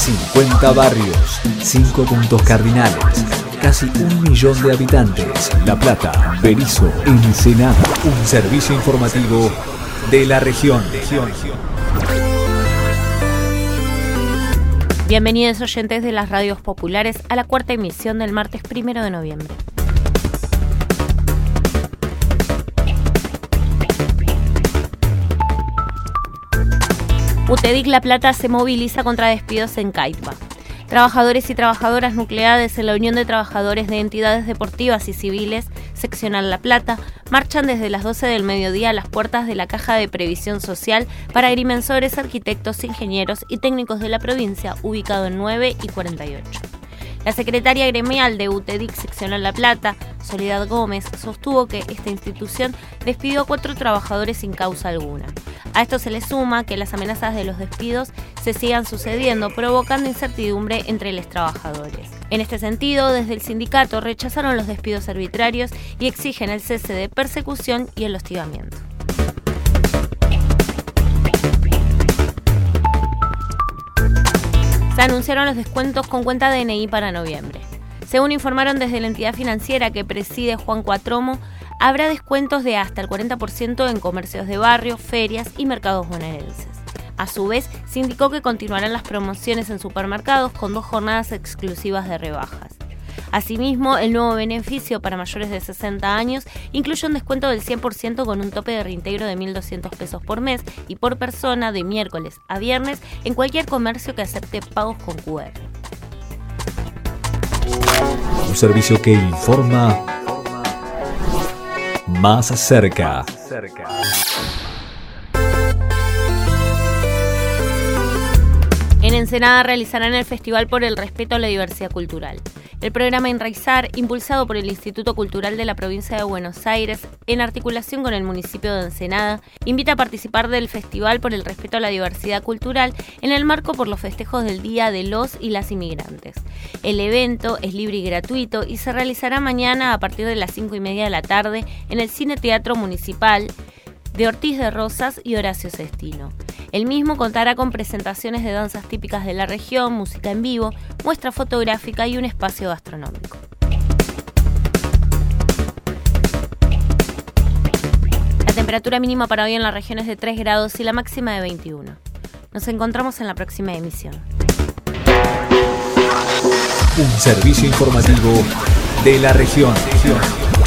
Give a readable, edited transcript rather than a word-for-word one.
50 barrios, 5 puntos cardinales, casi 1 millón de habitantes. La Plata, Berisso, Ensenada. Un servicio informativo de la región. Bienvenidos oyentes de las radios populares a la cuarta emisión del martes 1 de noviembre. UTEDIC La Plata se moviliza contra despidos en Caitba. Trabajadores y trabajadoras nucleadas en la Unión de Trabajadores de Entidades Deportivas y Civiles, seccional La Plata, marchan desde las 12 del mediodía a las puertas de la Caja de Previsión Social para agrimensores, arquitectos, ingenieros y técnicos de la provincia, ubicado en 9 y 48. La secretaria gremial de UTEDIC seccional La Plata, Soledad Gómez, sostuvo que esta institución despidió a 4 trabajadores sin causa alguna. A esto se le suma que las amenazas de los despidos se sigan sucediendo, provocando incertidumbre entre los trabajadores. En este sentido, desde el sindicato rechazaron los despidos arbitrarios y exigen el cese de persecución y el hostigamiento. Se anunciaron los descuentos con cuenta DNI para noviembre. Según informaron desde la entidad financiera que preside Juan Cuatromo, habrá descuentos de hasta el 40% en comercios de barrio, ferias y mercados bonaerenses. A su vez, se indicó que continuarán las promociones en supermercados con 2 jornadas exclusivas de rebajas. Asimismo, el nuevo beneficio para mayores de 60 años incluye un descuento del 100% con un tope de reintegro de 1.200 pesos por mes y por persona de miércoles a viernes en cualquier comercio que acepte pagos con QR. Un servicio que informa más cerca. En Ensenada realizarán el Festival por el Respeto a la Diversidad Cultural. El programa Enraizar, impulsado por el Instituto Cultural de la Provincia de Buenos Aires, en articulación con el municipio de Ensenada, invita a participar del Festival por el Respeto a la Diversidad Cultural en el marco por los festejos del Día de los y las Inmigrantes. El evento es libre y gratuito y se realizará mañana a partir de las 5:30 de la tarde en el Cine Teatro Municipal de Ortiz de Rosas y Horacio Sestino. El mismo contará con presentaciones de danzas típicas de la región, música en vivo, muestra fotográfica y un espacio gastronómico. La temperatura mínima para hoy en la región es de 3 grados y la máxima de 21. Nos encontramos en la próxima emisión. Un servicio informativo de la región.